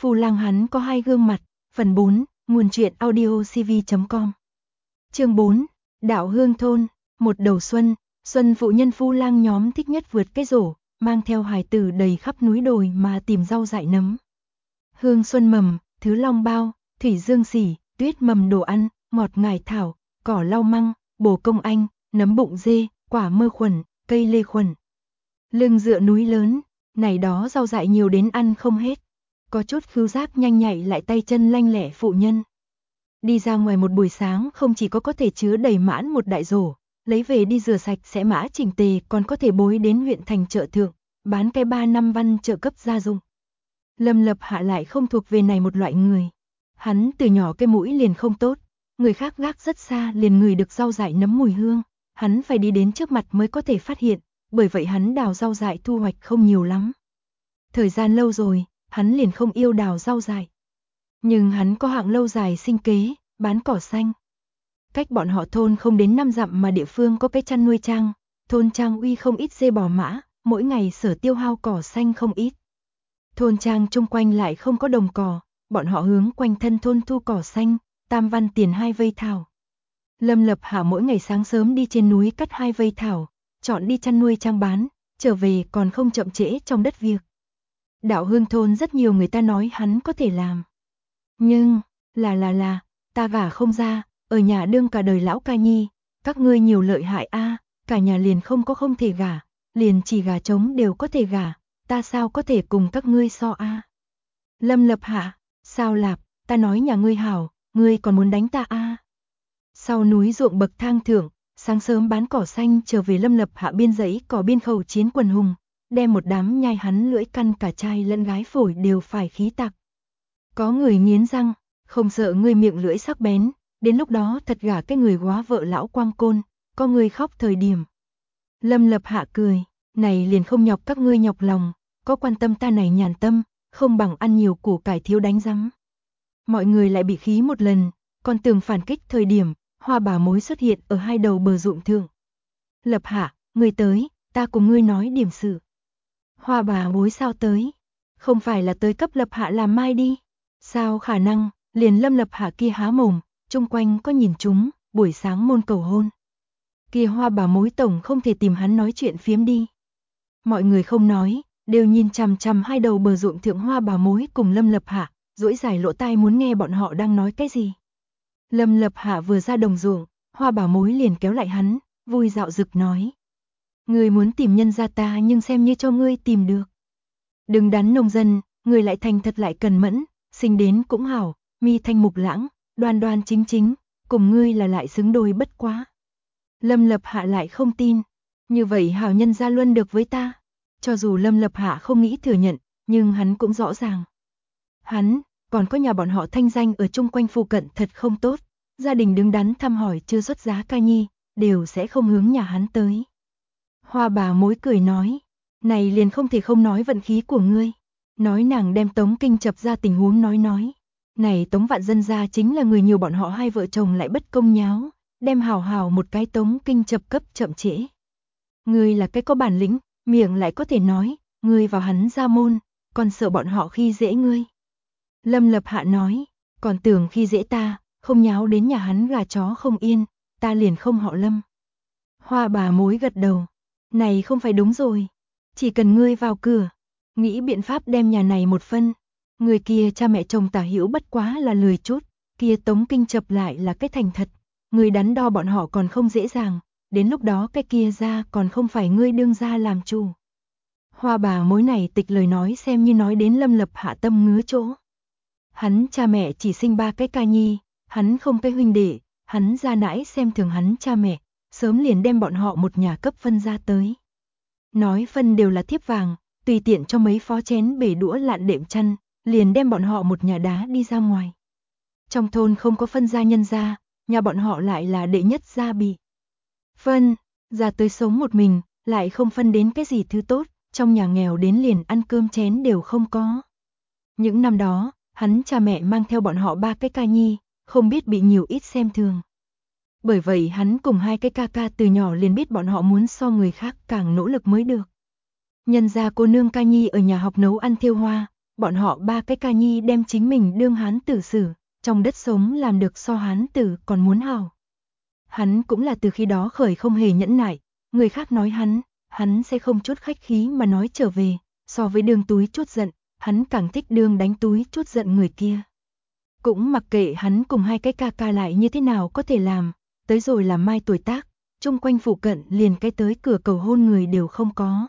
Phu lang hắn có hai gương mặt. Phần 4, nguồn truyện audiocv.com. Chương 4, Đạo Hương thôn. Một đầu xuân, xuân phụ nhân phu lang nhóm thích nhất vượt cái rổ, mang theo hài tử đầy khắp núi đồi mà tìm rau dại nấm. Hương xuân mầm, thứ long bao, thủy dương xỉ, tuyết mầm đồ ăn, ngọt ngải thảo, cỏ lau măng, bồ công anh, nấm bụng dê, quả mơ khuẩn, cây lê khuẩn. Lưng dựa núi lớn, này đó rau dại nhiều đến ăn không hết. Có chút khứu giác nhanh nhạy lại tay chân lanh lẹ phụ nhân. Đi ra ngoài một buổi sáng không chỉ có thể chứa đầy mãn một đại rổ, lấy về đi rửa sạch sẽ mã chỉnh tề, còn có thể bối đến huyện thành chợ thượng, bán cái 3 năm văn trợ cấp gia dụng. Lâm Lập Hạ lại không thuộc về này một loại người. Hắn từ nhỏ cái mũi liền không tốt, người khác gác rất xa liền ngửi được rau dại nấm mùi hương, hắn phải đi đến trước mặt mới có thể phát hiện, bởi vậy hắn đào rau dại thu hoạch không nhiều lắm. Thời gian lâu rồi, hắn liền không yêu đào rau dại. Nhưng hắn có hạng lâu dài sinh kế, bán cỏ xanh. Cách bọn họ thôn không đến 5 dặm mà địa phương có cái chăn nuôi trang, thôn trang uy không ít dê bò mã, mỗi ngày sở tiêu hao cỏ xanh không ít. Thôn trang chung quanh lại không có đồng cỏ, bọn họ hướng quanh thân thôn thu cỏ xanh, tam văn tiền 2 vây thảo. Lâm Lập Hạ mỗi ngày sáng sớm đi trên núi cắt 2 vây thảo, chọn đi chăn nuôi trang bán, trở về còn không chậm trễ trong đất việc. Đạo Hương thôn rất nhiều người ta nói hắn có thể làm. Nhưng, ta gả không ra, ở nhà đương cả đời lão ca nhi, các ngươi nhiều lợi hại a, cả nhà liền không thể gả, liền chỉ gà trống đều có thể gả, ta sao có thể cùng các ngươi so a. Lâm Lập Hạ, sao lạp, ta nói nhà ngươi hảo, ngươi còn muốn đánh ta a. Sau núi ruộng bậc thang thượng, sáng sớm bán cỏ xanh trở về Lâm Lập Hạ biên dãy cỏ biên khẩu chiến quần hùng, đem một đám nhai hắn lưỡi căn cả trai lẫn gái phổi đều phải khí tạc. Có người nghiến răng, không sợ ngươi miệng lưỡi sắc bén, đến lúc đó thật gả cái người góa vợ lão quang côn, có người khóc thời điểm. Lâm Lập Hạ cười, này liền không nhọc các ngươi nhọc lòng, có quan tâm ta này nhàn tâm, không bằng ăn nhiều củ cải thiếu đánh rắm. Mọi người lại bị khí một lần, còn tưởng phản kích thời điểm, Hoa bà mối xuất hiện ở hai đầu bờ ruộng thượng. Lập Hạ, ngươi tới, ta cùng ngươi nói điểm sự. Hoa bà mối sao tới? Không phải là tới cấp Lập Hạ làm mai đi? Sao khả năng, liền Lâm Lập Hạ kia há mồm, chung quanh có nhìn chúng, buổi sáng môn cầu hôn. Kia Hoa bà mối tổng không thể tìm hắn nói chuyện phiếm đi. Mọi người không nói, đều nhìn chằm chằm hai đầu bờ ruộng thượng Hoa bà mối cùng Lâm Lập Hạ, duỗi dài lỗ tai muốn nghe bọn họ đang nói cái gì. Lâm Lập Hạ vừa ra đồng ruộng, Hoa bà mối liền kéo lại hắn, vui dạo dực nói. Ngươi muốn tìm nhân gia ta nhưng xem như cho ngươi tìm được. Đừng đắn nông dân, ngươi lại thành thật lại cần mẫn, sinh đến cũng hảo, mi thanh mục lãng, đoan đoan chính chính, cùng ngươi là lại xứng đôi bất quá. Lâm Lập Hạ lại không tin, như vậy hảo nhân gia luân được với ta. Cho dù Lâm Lập Hạ không nghĩ thừa nhận, nhưng hắn cũng rõ ràng. Hắn, còn có nhà bọn họ thanh danh ở chung quanh phụ cận thật không tốt, gia đình đứng đắn thăm hỏi chưa xuất giá ca nhi, đều sẽ không hướng nhà hắn tới. Hoa bà mối cười nói, này liền không thể không nói vận khí của ngươi. Nói nàng đem Tống Kinh Chập ra tình huống nói. Này Tống Vạn Dân gia chính là người nhiều bọn họ hai vợ chồng lại bất công nháo, đem hào hào một cái Tống Kinh Chập cấp chậm trễ. Ngươi là cái có bản lĩnh, miệng lại có thể nói, ngươi vào hắn ra môn, còn sợ bọn họ khi dễ ngươi. Lâm Lập Hạ nói, còn tưởng khi dễ ta, không nháo đến nhà hắn gà chó không yên, ta liền không họ Lâm. Hoa bà mối gật đầu, này không phải đúng rồi, chỉ cần ngươi vào cửa, nghĩ biện pháp đem nhà này một phân. Người kia cha mẹ chồng tả hữu bất quá là lười chút, kia Tống Kinh Chập lại là cái thành thật, người đắn đo bọn họ còn không dễ dàng, đến lúc đó cái kia ra còn không phải ngươi đương ra làm chủ. Hoa bà mối này tịch lời nói xem như nói đến Lâm Lập Hạ tâm ngứa chỗ. Hắn cha mẹ chỉ sinh 3 cái ca nhi, hắn không cái huynh đệ, hắn gia nãi xem thường hắn cha mẹ, sớm liền đem bọn họ một nhà cấp phân ra tới. Nói phân đều là thiếp vàng, tùy tiện cho mấy phó chén bể đũa lạn đệm chăn, liền đem bọn họ một nhà đá đi ra ngoài. Trong thôn không có phân gia nhân gia, nhà bọn họ lại là đệ nhất gia bị phân, ra tới sống một mình, lại không phân đến cái gì thứ tốt, trong nhà nghèo đến liền ăn cơm chén đều không có. Những năm đó, hắn cha mẹ mang theo bọn họ 3 cái ca nhi, không biết bị nhiều ít xem thường. Bởi vậy hắn cùng 2 cái ca ca từ nhỏ liền biết bọn họ muốn so người khác càng nỗ lực mới được. Nhân gia cô nương ca nhi ở nhà học nấu ăn thêu hoa, bọn họ ba cái ca nhi đem chính mình đương hán tử xử, trong đất sống làm được so hán tử còn muốn hào. Hắn cũng là từ khi đó khởi không hề nhẫn nại, người khác nói hắn sẽ không chút khách khí mà nói trở về, so với đương túi chút giận, hắn càng thích đương đánh túi chút giận người kia. Cũng mặc kệ hắn cùng hai cái ca ca lại như thế nào có thể làm, tới rồi là mai tuổi tác, chung quanh phụ cận liền cái tới cửa cầu hôn người đều không có.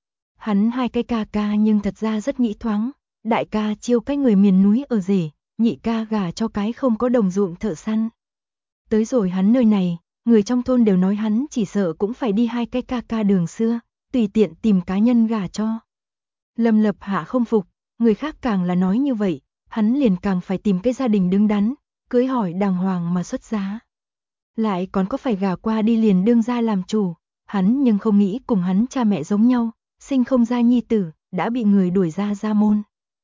Hắn hai cái ca ca nhưng thật ra rất nghĩ thoáng, đại ca chiêu cái người miền núi ở rể, nhị ca gả cho cái không có đồng ruộng thợ săn. Tới rồi hắn nơi này, người trong thôn đều nói hắn chỉ sợ cũng phải đi hai cái ca ca đường xưa, tùy tiện tìm cá nhân gả cho. Lâm Lập Hạ không phục, người khác càng là nói như vậy, hắn liền càng phải tìm cái gia đình đứng đắn, cưới hỏi đàng hoàng mà xuất giá. Lại còn có phải gả qua đi liền đương ra làm chủ, hắn nhưng không nghĩ cùng hắn cha mẹ giống nhau, sinh không ra nhi tử, đã bị người đuổi ra gia môn.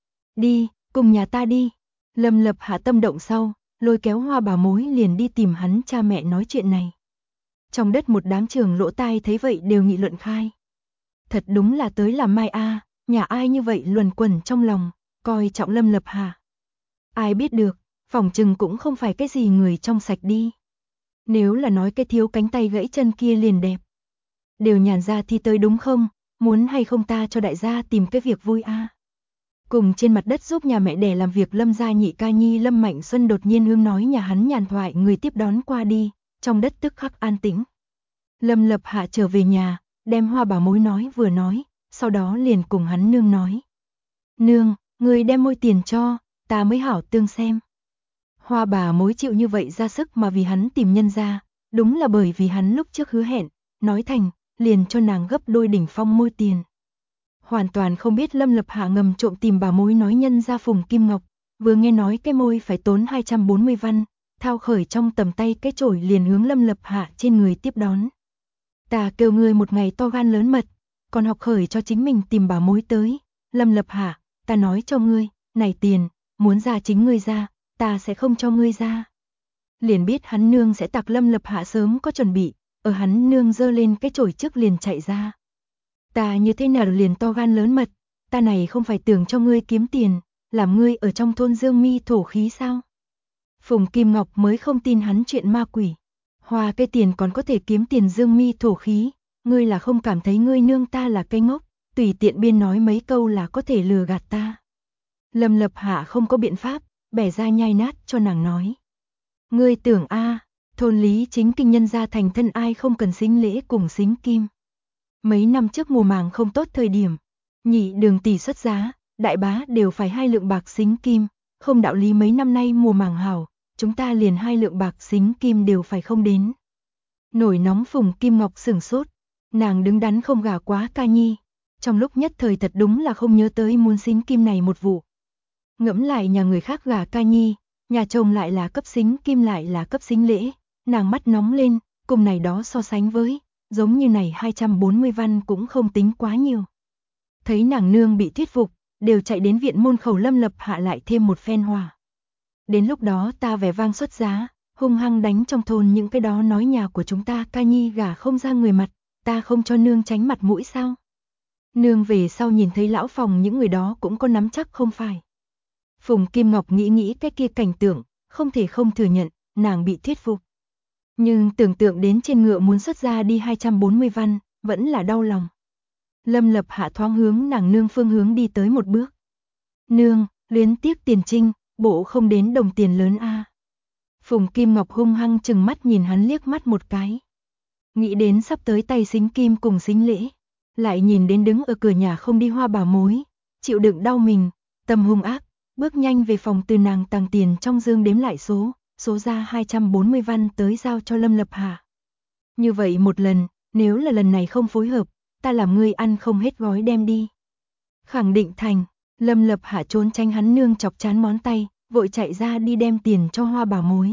Đi, cùng nhà ta đi. Lâm Lập Hạ tâm động sau, lôi kéo Hoa bà mối liền đi tìm hắn cha mẹ nói chuyện này. Trong đất một đám trường lỗ tai thấy vậy đều nghị luận khai. Thật đúng là tới làm mai a, nhà ai như vậy luẩn quẩn trong lòng, coi trọng Lâm Lập Hạ. Ai biết được, phỏng chừng cũng không phải cái gì người trong sạch đi. Nếu là nói cái thiếu cánh tay gãy chân kia liền đẹp. Đều nhàn ra thì tới đúng không, muốn hay không ta cho đại gia tìm cái việc vui a. Cùng trên mặt đất giúp nhà mẹ đẻ làm việc Lâm gia nhị ca nhi Lâm Mạnh Xuân đột nhiên hướng nói nhà hắn nhàn thoại người tiếp đón qua đi, trong đất tức khắc an tĩnh. Lâm Lập Hạ trở về nhà, đem Hoa bà mối nói vừa nói, sau đó liền cùng hắn nương nói. Nương, người đem môi tiền cho, ta mới hảo tương xem. Hoa bà mối chịu như vậy ra sức mà vì hắn tìm nhân ra, đúng là bởi vì hắn lúc trước hứa hẹn, nói thành, liền cho nàng gấp đôi đỉnh phong môi tiền. Hoàn toàn không biết Lâm Lập Hạ ngầm trộm tìm bà mối nói nhân ra Phùng Kim Ngọc, vừa nghe nói cái môi phải tốn 240 văn, thao khởi trong tầm tay cái chổi liền hướng Lâm Lập Hạ trên người tiếp đón. Ta kêu ngươi một ngày to gan lớn mật, còn học khởi cho chính mình tìm bà mối tới. Lâm Lập Hạ, ta nói cho ngươi, này tiền, muốn ra chính ngươi ra, ta sẽ không cho ngươi ra. Liền biết hắn nương sẽ tặc Lâm Lập Hạ sớm có chuẩn bị, ở hắn nương giơ lên cái chổi trước liền chạy ra. Ta như thế nào liền to gan lớn mật, ta này không phải tưởng cho ngươi kiếm tiền, làm ngươi ở trong thôn dương mi thổ khí sao? Phùng Kim Ngọc mới không tin hắn chuyện ma quỷ. Hoa cái tiền còn có thể kiếm tiền dương mi thổ khí, ngươi là không cảm thấy ngươi nương ta là cây ngốc, tùy tiện biên nói mấy câu là có thể lừa gạt ta. Lâm Lập Hạ không có biện pháp, bẻ ra nhai nát cho nàng nói. Ngươi tưởng thôn lý chính kinh nhân gia thành thân ai không cần xính lễ cùng xính kim. Mấy năm trước mùa màng không tốt thời điểm, nhị đường tỷ xuất giá, đại bá đều phải 2 lượng bạc xính kim, không đạo lý mấy năm nay mùa màng hảo, chúng ta liền 2 lượng bạc xính kim đều phải không đến. Nổi nóng Phùng Kim Ngọc sửng sốt, nàng đứng đắn không gả quá ca nhi, trong lúc nhất thời thật đúng là không nhớ tới muốn xính kim này một vụ. Ngẫm lại nhà người khác gả ca nhi, nhà chồng lại là cấp xính kim lại là cấp xính lễ, nàng mắt nóng lên, cùng này đó so sánh với, giống như này 240 văn cũng không tính quá nhiều. Thấy nàng nương bị thuyết phục, đều chạy đến viện môn khẩu Lâm Lập Hạ lại thêm một phen hòa. Đến lúc đó ta vẻ vang xuất giá, hung hăng đánh trong thôn những cái đó nói nhà của chúng ta ca nhi gả không ra người mặt, ta không cho nương tránh mặt mũi sao? Nương về sau nhìn thấy lão phòng những người đó cũng có nắm chắc không phải. Phùng Kim Ngọc nghĩ cái kia cảnh tượng, không thể không thừa nhận, nàng bị thuyết phục. Nhưng tưởng tượng đến trên ngựa muốn xuất ra đi 240 văn, vẫn là đau lòng. Lâm Lập Hạ thoáng hướng nàng nương phương hướng đi tới một bước. Nương, luyến tiếc tiền trinh, bộ không đến đồng tiền lớn a. Phùng Kim Ngọc hung hăng chừng mắt nhìn hắn liếc mắt một cái. Nghĩ đến sắp tới tay xính kim cùng xính lễ, lại nhìn đến đứng ở cửa nhà không đi Hoa bà mối, chịu đựng đau mình, tâm hung ác, bước nhanh về phòng từ nàng tàng tiền trong dương đếm lại số ra 240 văn tới giao cho Lâm Lập Hạ. Như vậy một lần, nếu là lần này không phối hợp, ta làm ngươi ăn không hết gói đem đi. Khẳng định thành, Lâm Lập Hạ trốn tránh hắn nương chọc chán món tay, vội chạy ra đi đem tiền cho Hoa bà mối.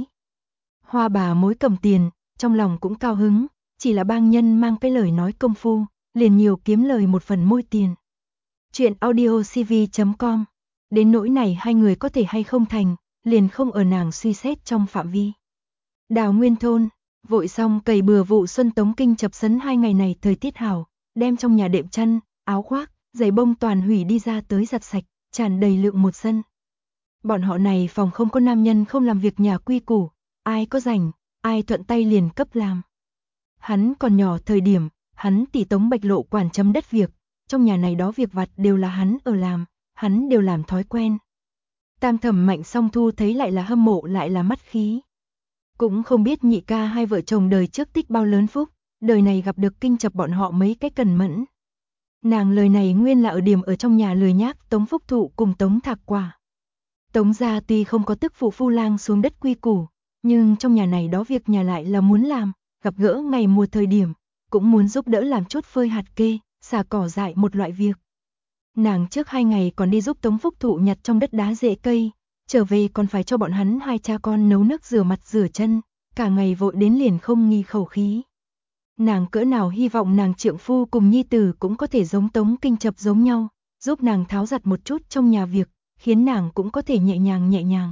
Hoa bà mối cầm tiền, trong lòng cũng cao hứng, chỉ là bang nhân mang cái lời nói công phu, liền nhiều kiếm lời một phần môi tiền. Chuyện audiocv.com. Đến nỗi này hai người có thể hay không thành, liền không ở nàng suy xét trong phạm vi. Đào Nguyên thôn, vội xong cày bừa vụ xuân Tống Kinh chập sấn 2 ngày này thời tiết hảo, đem trong nhà đệm chăn, áo khoác, giày bông toàn hủy đi ra tới giặt sạch, tràn đầy lượng một sân. Bọn họ này phòng không có nam nhân không làm việc nhà quy củ, ai có rảnh, ai thuận tay liền cấp làm. Hắn còn nhỏ thời điểm, hắn tỷ Tống Bạch Lộ quản chấm đất việc, trong nhà này đó việc vặt đều là hắn ở làm, hắn đều làm thói quen. Tam thẩm Mạnh Song Thu thấy lại là hâm mộ lại là mắt khí. Cũng không biết nhị ca hai vợ chồng đời trước tích bao lớn phúc, đời này gặp được kinh chập bọn họ mấy cái cần mẫn. Nàng lời này nguyên là ở điểm ở trong nhà lười nhác Tống Phúc Thụ cùng Tống Thạc Quả. Tống gia tuy không có tức phụ phu lang xuống đất quy củ, nhưng trong nhà này đó việc nhà lại là muốn làm, gặp gỡ ngày mùa thời điểm, cũng muốn giúp đỡ làm chút phơi hạt kê, xả cỏ dại một loại việc. Nàng trước 2 ngày còn đi giúp Tống Phúc Thụ nhặt trong đất đá rễ cây, trở về còn phải cho bọn hắn hai cha con nấu nước rửa mặt rửa chân, cả ngày vội đến liền không nghi khẩu khí. Nàng cỡ nào hy vọng nàng trượng phu cùng nhi tử cũng có thể giống Tống Kinh Chập giống nhau, giúp nàng tháo giặt một chút trong nhà việc, khiến nàng cũng có thể nhẹ nhàng.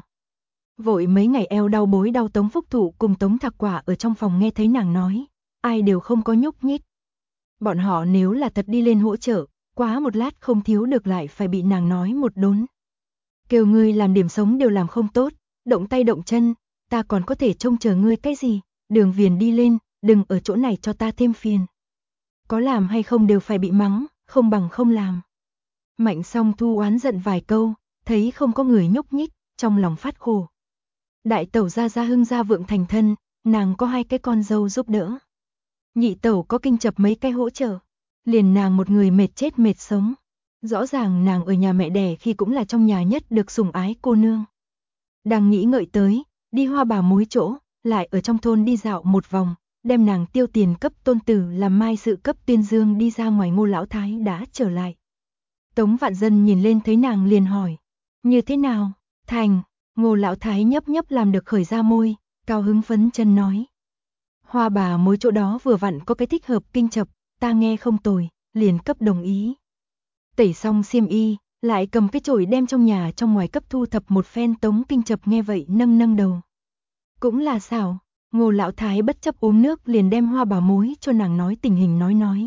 Vội mấy ngày eo đau bối đau Tống Phúc Thụ cùng Tống Thạc Quả ở trong phòng nghe thấy nàng nói, ai đều không có nhúc nhích. Bọn họ nếu là thật đi lên hỗ trợ, quá một lát không thiếu được lại phải bị nàng nói một đốn. Kêu ngươi làm điểm sống đều làm không tốt, động tay động chân, ta còn có thể trông chờ ngươi cái gì, đường viền đi lên, đừng ở chỗ này cho ta thêm phiền. Có làm hay không đều phải bị mắng, không bằng không làm. Mạnh Song Thu oán giận vài câu, thấy không có người nhúc nhích, trong lòng phát khổ. Đại tẩu gia Hưng gia vượng thành thân, nàng có 2 cái con dâu giúp đỡ. Nhị tẩu có kinh chập mấy cái hỗ trợ, liền nàng một người mệt chết mệt sống. Rõ ràng nàng ở nhà mẹ đẻ khi cũng là trong nhà nhất được sủng ái cô nương. Đang nghĩ ngợi tới, đi Hoa Bà Mối chỗ, lại ở trong thôn đi dạo một vòng, đem nàng tiêu tiền cấp tôn tử làm mai sự cấp tuyên dương đi ra ngoài Ngô lão thái đã trở lại. Tống Vạn Dân nhìn lên thấy nàng liền hỏi, như thế nào, thành, Ngô lão thái nhấp làm được khởi ra môi, cao hứng phấn chân nói. Hoa Bà Mối chỗ đó vừa vặn có cái thích hợp kinh chập, ta nghe không tồi, liền cấp đồng ý. Tẩy xong xiêm y, lại cầm cái chổi đem trong nhà trong ngoài cấp thu thập một phen. Tống Kinh Chập nghe vậy nâng đầu. Cũng là xảo, Ngô lão thái bất chấp uống nước liền đem Hoa Bà Mối cho nàng nói tình hình nói.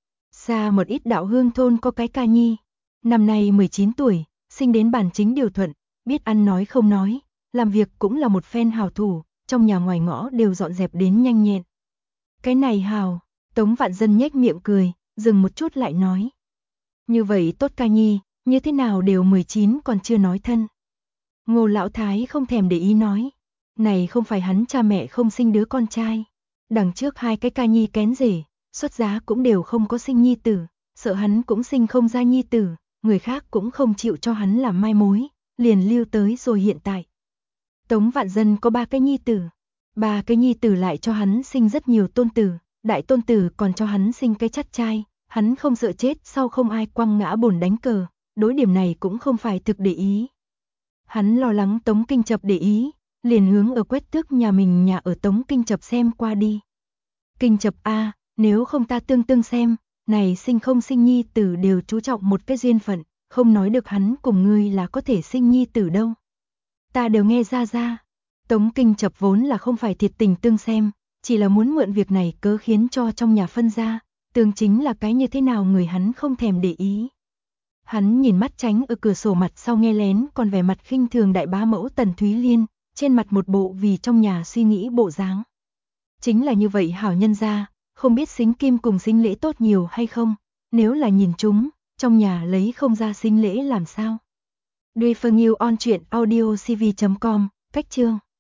Xa một ít Đạo Hương thôn có cái ca nhi, năm nay 19 tuổi, sinh đến bản chính điều thuận, biết ăn nói không nói, làm việc cũng là một phen hảo thủ, trong nhà ngoài ngõ đều dọn dẹp đến nhanh nhẹn. Cái này hào, Tống Vạn Dân nhếch miệng cười, dừng một chút lại nói. Như vậy tốt ca nhi, như thế nào đều 19 còn chưa nói thân. Ngô lão thái không thèm để ý nói, này không phải hắn cha mẹ không sinh đứa con trai. Đằng trước 2 cái ca nhi kén rể, xuất giá cũng đều không có sinh nhi tử, sợ hắn cũng sinh không ra nhi tử, người khác cũng không chịu cho hắn làm mai mối, liền lưu tới rồi hiện tại. Tống Vạn Dân có 3 cái nhi tử, 3 cái nhi tử lại cho hắn sinh rất nhiều tôn tử, đại tôn tử còn cho hắn sinh cái chắt trai. Hắn không sợ chết sau không ai quăng ngã bổn đánh cờ, đối điểm này cũng không phải thực để ý. Hắn lo lắng Tống Kinh Chập để ý, liền hướng ở quét tước nhà mình nhà ở Tống Kinh Chập xem qua đi. Kinh Chập a, nếu không ta tương xem, này sinh không sinh nhi tử đều chú trọng một cái duyên phận, không nói được hắn cùng ngươi là có thể sinh nhi tử đâu. Ta đều nghe ra. Tống Kinh Chập vốn là không phải thiệt tình tương xem, chỉ là muốn mượn việc này cớ khiến cho trong nhà phân ra. Tương chính là cái như thế nào người hắn không thèm để ý. Hắn nhìn mắt tránh ở cửa sổ mặt sau nghe lén còn vẻ mặt khinh thường đại bá mẫu Tần Thúy Liên, trên mặt một bộ vì trong nhà suy nghĩ bộ dáng. Chính là như vậy hảo nhân gia, không biết xính kim cùng xính lễ tốt nhiều hay không, nếu là nhìn chúng, trong nhà lấy không ra xính lễ làm sao. Duy Phương Yêu on truyện audio cv.com, cách chương.